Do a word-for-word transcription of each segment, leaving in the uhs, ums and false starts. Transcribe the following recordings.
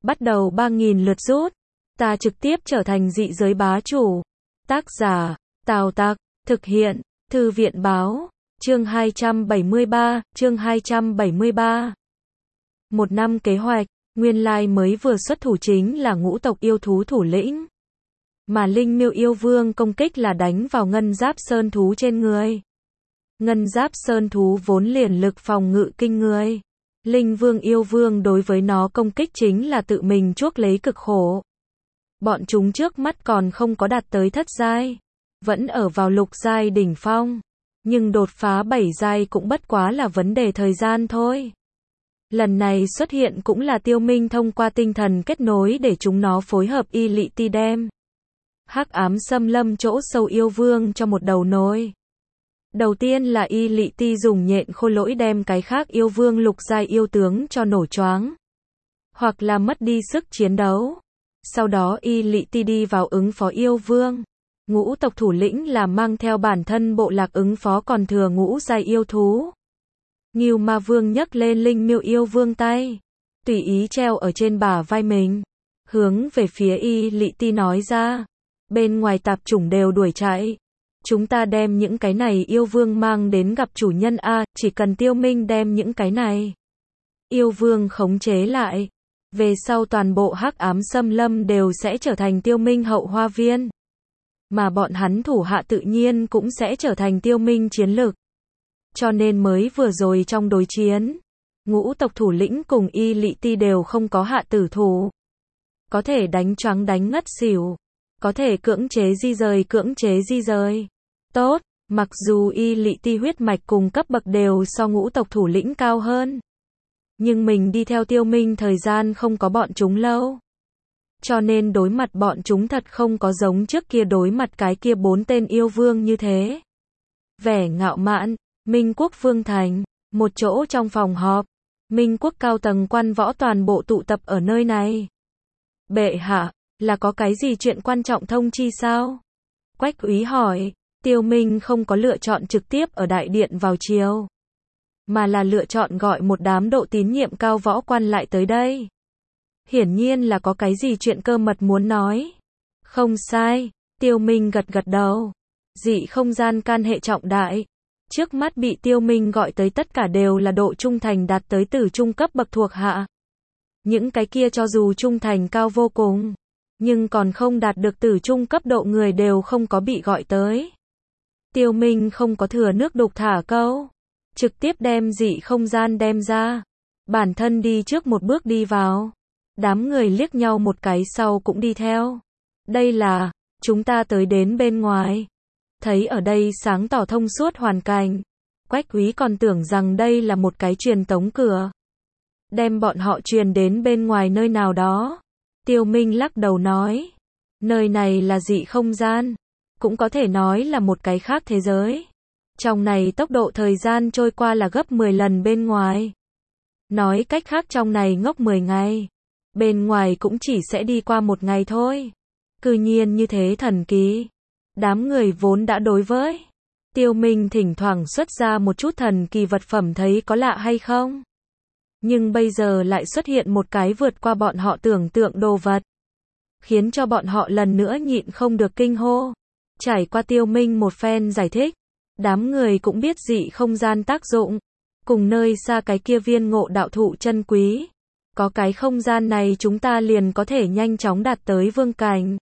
bắt đầu ba nghìn lượt rút. Ta trực tiếp trở thành dị giới bá chủ. Tác giả, Tào Tặc, thực hiện, Thư viện báo, chương hai trăm bảy mươi ba, chương hai trăm bảy mươi ba. Một năm kế hoạch, nguyên lai mới vừa xuất thủ chính là ngũ tộc yêu thú thủ lĩnh. Mà Linh Miêu yêu vương công kích là đánh vào ngân giáp sơn thú trên người. Ngân giáp sơn thú vốn liền lực phòng ngự kinh người. Linh vương yêu vương đối với nó công kích chính là tự mình chuốc lấy cực khổ. Bọn chúng trước mắt còn không có đạt tới thất giai, vẫn ở vào lục giai đỉnh phong, nhưng đột phá bảy giai cũng bất quá là vấn đề thời gian thôi. Lần này xuất hiện cũng là Tiêu Minh thông qua tinh thần kết nối để chúng nó phối hợp y lị ti đem hắc ám xâm lâm chỗ sâu yêu vương cho một đầu nối. Đầu tiên là y lị ti dùng nhện khôi lỗi đem cái khác yêu vương lục giai yêu tướng cho nổ choáng, hoặc là mất đi sức chiến đấu. Sau đó y lị ti đi vào ứng phó yêu vương. Ngũ tộc thủ lĩnh là mang theo bản thân bộ lạc ứng phó còn thừa ngũ giai yêu thú. Ngưu Ma Vương nhấc lên Linh Miêu yêu vương tay, tùy ý treo ở trên bả vai mình, hướng về phía y lị ti nói ra, bên ngoài tạp chủng đều đuổi chạy. Chúng ta đem những cái này yêu vương mang đến gặp chủ nhân a, chỉ cần Tiêu Minh đem những cái này yêu vương khống chế lại, về sau toàn bộ hắc ám xâm lâm đều sẽ trở thành Tiêu Minh hậu hoa viên. Mà bọn hắn thủ hạ tự nhiên cũng sẽ trở thành Tiêu Minh chiến lực. Cho nên mới vừa rồi trong đối chiến, ngũ tộc thủ lĩnh cùng y lị ti đều không có hạ tử thủ. Có thể đánh choáng đánh ngất xỉu, có thể cưỡng chế di rời cưỡng chế di rời. Tốt, mặc dù y lị ti huyết mạch cùng cấp bậc đều so ngũ tộc thủ lĩnh cao hơn, nhưng mình đi theo Tiêu Minh thời gian không có bọn chúng lâu. Cho nên đối mặt bọn chúng thật không có giống trước kia đối mặt cái kia bốn tên yêu vương như thế. Vẻ ngạo mạn, Minh Quốc Vương Thành, một chỗ trong phòng họp, Minh Quốc cao tầng quan võ toàn bộ tụ tập ở nơi này. Bệ hạ, là có cái gì chuyện quan trọng thông chi sao? Quách úy hỏi. Tiêu Minh không có lựa chọn trực tiếp ở đại điện vào chiều, mà là lựa chọn gọi một đám độ tín nhiệm cao võ quan lại tới đây. Hiển nhiên là có cái gì chuyện cơ mật muốn nói. Không sai, Tiêu Minh gật gật đầu. Dị không gian can hệ trọng đại. Trước mắt bị Tiêu Minh gọi tới tất cả đều là độ trung thành đạt tới tử trung cấp bậc thuộc hạ. Những cái kia cho dù trung thành cao vô cùng, nhưng còn không đạt được tử trung cấp độ người đều không có bị gọi tới. Tiêu Minh không có thừa nước đục thả câu, trực tiếp đem dị không gian đem ra, bản thân đi trước một bước đi vào. Đám người liếc nhau một cái sau cũng đi theo. Đây là, chúng ta tới đến bên ngoài. Thấy ở đây sáng tỏ thông suốt hoàn cảnh, Quách úy còn tưởng rằng đây là một cái truyền tống cửa, đem bọn họ truyền đến bên ngoài nơi nào đó. Tiêu Minh lắc đầu nói, nơi này là dị không gian, cũng có thể nói là một cái khác thế giới. Trong này tốc độ thời gian trôi qua là gấp mười lần bên ngoài. Nói cách khác trong này ngốc mười ngày, bên ngoài cũng chỉ sẽ đi qua một ngày thôi. Cư nhiên như thế thần kỳ. Đám người vốn đã đối với Tiêu Minh thỉnh thoảng xuất ra một chút thần kỳ vật phẩm thấy có lạ hay không. Nhưng bây giờ lại xuất hiện một cái vượt qua bọn họ tưởng tượng đồ vật, khiến cho bọn họ lần nữa nhịn không được kinh hô. Trải qua Tiêu Minh một phen giải thích, đám người cũng biết dị không gian tác dụng, cùng nơi xa cái kia viên ngộ đạo thụ chân quý. Có cái không gian này chúng ta liền có thể nhanh chóng đạt tới vương cảnh.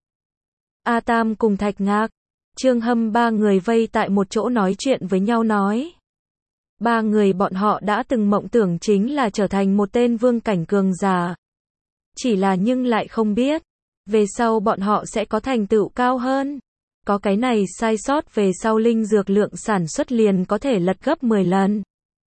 A Tam cùng Thạch Ngạc, Trương Hâm ba người vây tại một chỗ nói chuyện với nhau nói. Ba người bọn họ đã từng mộng tưởng chính là trở thành một tên vương cảnh cường giả. Chỉ là nhưng lại không biết, về sau bọn họ sẽ có thành tựu cao hơn. Có cái này sai sót về sau linh dược lượng sản xuất liền có thể lật gấp mười lần.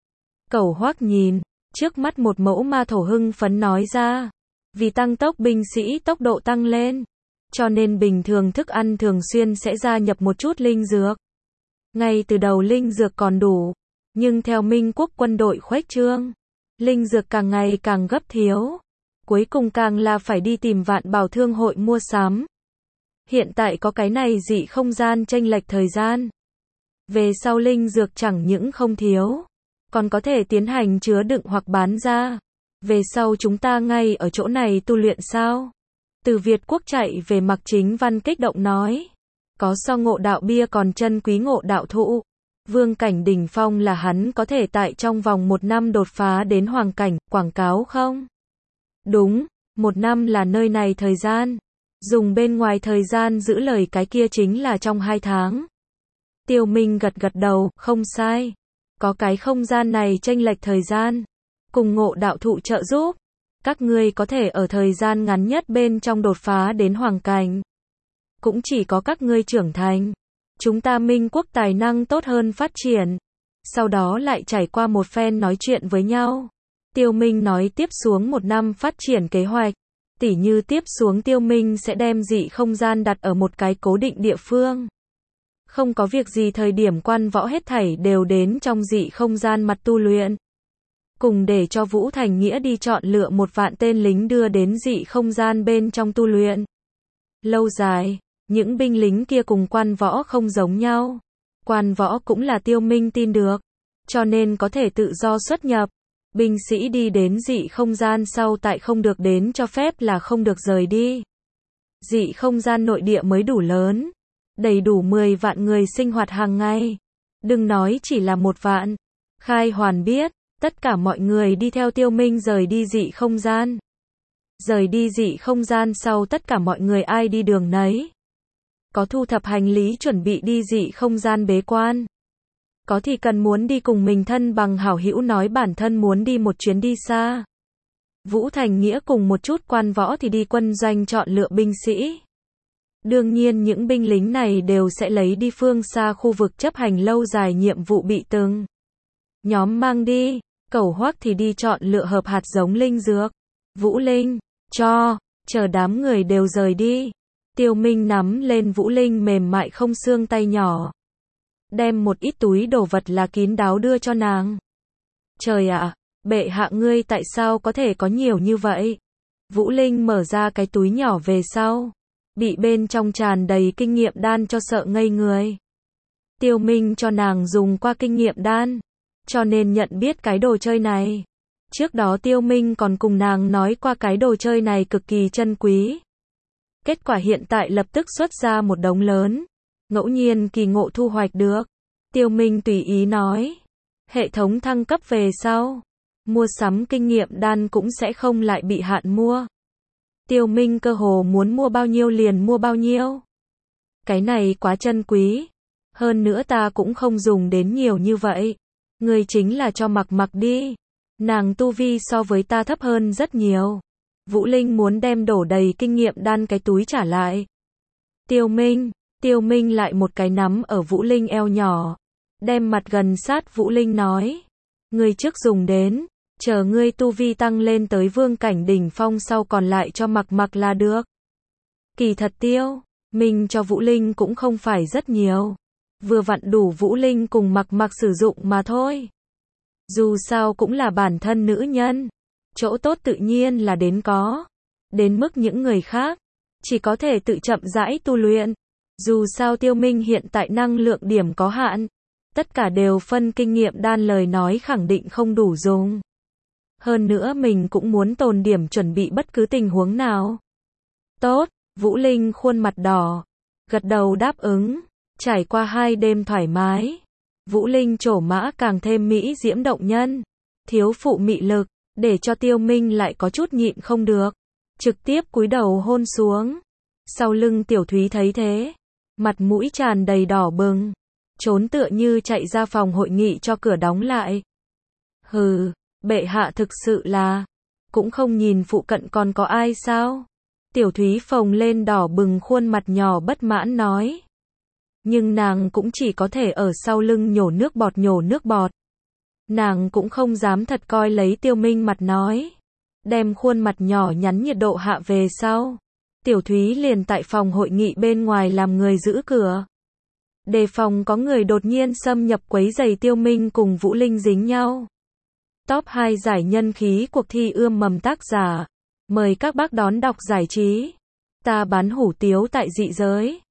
Cẩu Hoắc nhìn trước mắt một mẫu ma thổ hưng phấn nói ra, vì tăng tốc binh sĩ tốc độ tăng lên, cho nên bình thường thức ăn thường xuyên sẽ gia nhập một chút linh dược. Ngay từ đầu linh dược còn đủ, nhưng theo Minh Quốc quân đội khuếch trương, linh dược càng ngày càng gấp thiếu, cuối cùng càng là phải đi tìm Vạn Bảo Thương hội mua sắm. Hiện tại có cái này dị không gian chênh lệch thời gian, về sau linh dược chẳng những không thiếu, còn có thể tiến hành chứa đựng hoặc bán ra. Về sau chúng ta ngay ở chỗ này tu luyện sao? Từ Việt Quốc chạy về Mạc Chính Văn kích động nói. Có so ngộ đạo bia còn chân quý ngộ đạo thụ. Vương cảnh đỉnh phong là hắn có thể tại trong vòng một năm đột phá đến hoàng cảnh, quảng cáo không? Đúng, một năm là nơi này thời gian. Dùng bên ngoài thời gian giữ lời cái kia chính là trong hai tháng. Tiêu Minh gật gật đầu, không sai. Có cái không gian này chênh lệch thời gian. Cùng ngộ đạo thụ trợ giúp. Các ngươi có thể ở thời gian ngắn nhất bên trong đột phá đến hoàng cảnh. Cũng chỉ có các ngươi trưởng thành. Chúng ta Minh Quốc tài năng tốt hơn phát triển. Sau đó lại trải qua một phen nói chuyện với nhau. Tiêu Minh nói tiếp xuống một năm phát triển kế hoạch. Tỉ như tiếp xuống Tiêu Minh sẽ đem dị không gian đặt ở một cái cố định địa phương. Không có việc gì thời điểm quan võ hết thảy đều đến trong dị không gian mặt tu luyện. Cùng để cho Vũ Thành Nghĩa đi chọn lựa một vạn tên lính đưa đến dị không gian bên trong tu luyện. Lâu dài, những binh lính kia cùng quan võ không giống nhau. Quan võ cũng là Tiêu Minh tin được, cho nên có thể tự do xuất nhập. Binh sĩ đi đến dị không gian sau tại không được đến cho phép là không được rời đi. Dị không gian nội địa mới đủ lớn, đầy đủ mười vạn người sinh hoạt hàng ngày. Đừng nói chỉ là một vạn. Khai Hoàn biết, tất cả mọi người đi theo Tiêu Minh rời đi dị không gian. Rời đi dị không gian sau tất cả mọi người ai đi đường nấy. Có thu thập hành lý chuẩn bị đi dị không gian bế quan. Có thì cần muốn đi cùng mình thân bằng hảo hữu nói bản thân muốn đi một chuyến đi xa. Vũ Thành Nghĩa cùng một chút quan võ thì đi quân doanh chọn lựa binh sĩ. Đương nhiên những binh lính này đều sẽ lấy đi phương xa khu vực chấp hành lâu dài nhiệm vụ bị từng nhóm mang đi. Cẩu Hoắc thì đi chọn lựa hợp hạt giống linh dược. Vũ Linh, cho, chờ đám người đều rời đi. Tiêu Minh nắm lên Vũ Linh mềm mại không xương tay nhỏ. Đem một ít túi đồ vật là kín đáo đưa cho nàng. Trời ạ, bệ hạ ngươi tại sao có thể có nhiều như vậy? Vũ Linh mở ra cái túi nhỏ về sau. Bị bên trong tràn đầy kinh nghiệm đan cho sợ ngây người. Tiêu Minh cho nàng dùng qua kinh nghiệm đan. Cho nên nhận biết cái đồ chơi này. Trước đó Tiêu Minh còn cùng nàng nói qua cái đồ chơi này cực kỳ chân quý. Kết quả hiện tại lập tức xuất ra một đống lớn. Ngẫu nhiên kỳ ngộ thu hoạch được. Tiêu Minh tùy ý nói. Hệ thống thăng cấp về sau. Mua sắm kinh nghiệm đan cũng sẽ không lại bị hạn mua. Tiêu Minh cơ hồ muốn mua bao nhiêu liền mua bao nhiêu. Cái này quá chân quý. Hơn nữa ta cũng không dùng đến nhiều như vậy. Người chính là cho mặc mặc đi. Nàng tu vi so với ta thấp hơn rất nhiều. Vũ Linh muốn đem đổ đầy kinh nghiệm đan cái túi trả lại. Tiêu Minh, Tiêu Minh lại một cái nắm ở Vũ Linh eo nhỏ. Đem mặt gần sát Vũ Linh nói. Ngươi trước dùng đến, chờ ngươi tu vi tăng lên tới vương cảnh đỉnh phong sau còn lại cho mặc mặc là được. Kỳ thật Tiêu Minh cho Vũ Linh cũng không phải rất nhiều. Vừa vặn đủ Vũ Linh cùng mặc mặc sử dụng mà thôi. Dù sao cũng là bản thân nữ nhân. Chỗ tốt tự nhiên là đến có. Đến mức những người khác chỉ có thể tự chậm rãi tu luyện. Dù sao Tiêu Minh hiện tại năng lượng điểm có hạn. Tất cả đều phân kinh nghiệm đan lời nói khẳng định không đủ dùng. Hơn nữa mình cũng muốn tồn điểm chuẩn bị bất cứ tình huống nào. Tốt, Vũ Linh khuôn mặt đỏ. Gật đầu đáp ứng. Trải qua hai đêm thoải mái. Vũ Linh trổ mã càng thêm mỹ diễm động nhân. Thiếu phụ mị lực. Để cho Tiêu Minh lại có chút nhịn không được. Trực tiếp cúi đầu hôn xuống. Sau lưng Tiểu Thúy thấy thế. Mặt mũi tràn đầy đỏ bừng. Trốn tựa như chạy ra phòng hội nghị cho cửa đóng lại. Hừ, bệ hạ thực sự là. Cũng không nhìn phụ cận còn có ai sao? Tiểu Thúy phồng lên đỏ bừng khuôn mặt nhỏ bất mãn nói. Nhưng nàng cũng chỉ có thể ở sau lưng nhổ nước bọt nhổ nước bọt. Nàng cũng không dám thật coi lấy Tiêu Minh mặt nói. Đem khuôn mặt nhỏ nhắn nhiệt độ hạ về sau. Tiểu Thúy liền tại phòng hội nghị bên ngoài làm người giữ cửa. Đề phòng có người đột nhiên xâm nhập quấy rầy Tiêu Minh cùng Vũ Linh dính nhau. Top hai giải nhân khí cuộc thi ươm mầm tác giả. Mời các bác đón đọc giải trí. Ta bán hủ tiếu tại dị giới.